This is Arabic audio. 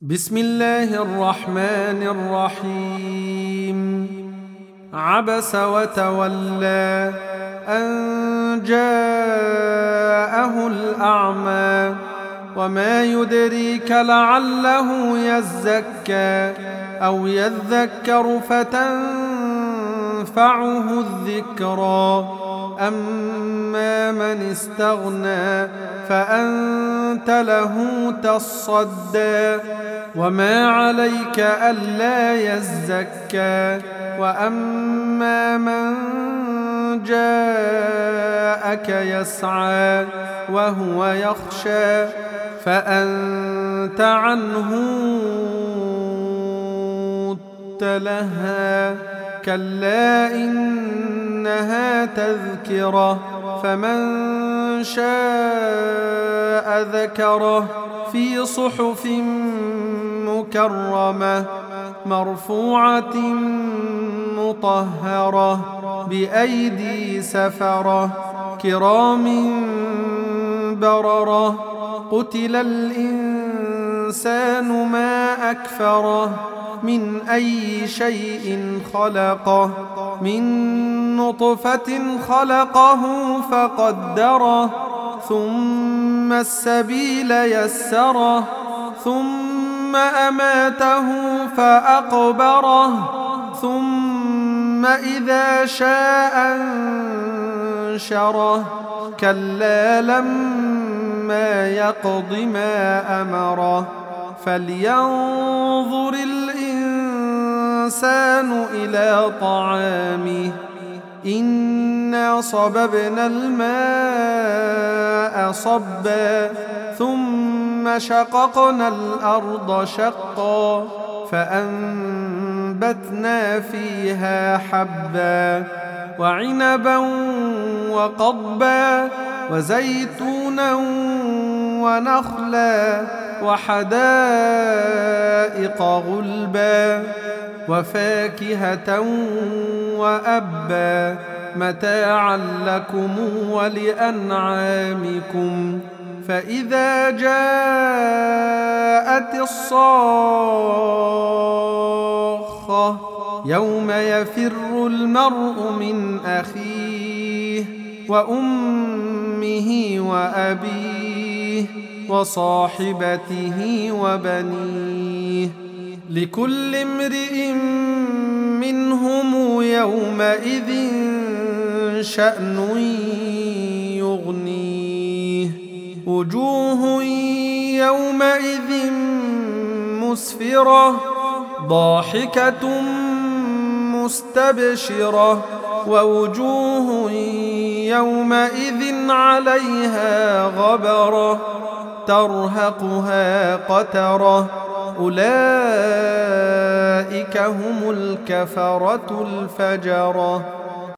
بسم الله الرحمن الرحيم. عبس وتولى أن جاءه الأعمى وما يدريك لعله يزكى أو يذكر فتنفعه الذكرى. أما من استغنى فأنت له تصدى وما عليك ألا يزكى. وأما من جاءك يسعى وهو يخشى فأنت عنه تلهى. كلا إنها تذكرة فمن شاء ذكره في صحف مكرمة مرفوعة مطهرة بأيدي سفرة كرام بررة. قتل الإنسان ما أكفره من أي شيء خلقه من نطفة خلقه فقدره ثم السبيل يسره ثم أماته فأقبره ثم إذا شاء أنشره. كلا لما يقض ما أمره فلينظر الإنسان إلى طعامه إنا صببنا الماء صبا ثم شققنا الأرض شقا فأنبتنا فيها حبا وعنبا وقضبا وزيتونا ونخلا وحدائق غلبا وفاكهة وأبا متاعا لكم ولأنعامكم. فإذا جاءت الصاخة يوم يفر المرء من أخيه وأمه وأبيه وصاحبته وبنيه لكل امرئ منهم يومئذ شأن يغنيه. وجوه يومئذ مسفرة ضاحكة مستبشرة ووجوه يومئذ عليها غبرة ترهقها قترة. أولئك هم الكفرة الفجرة.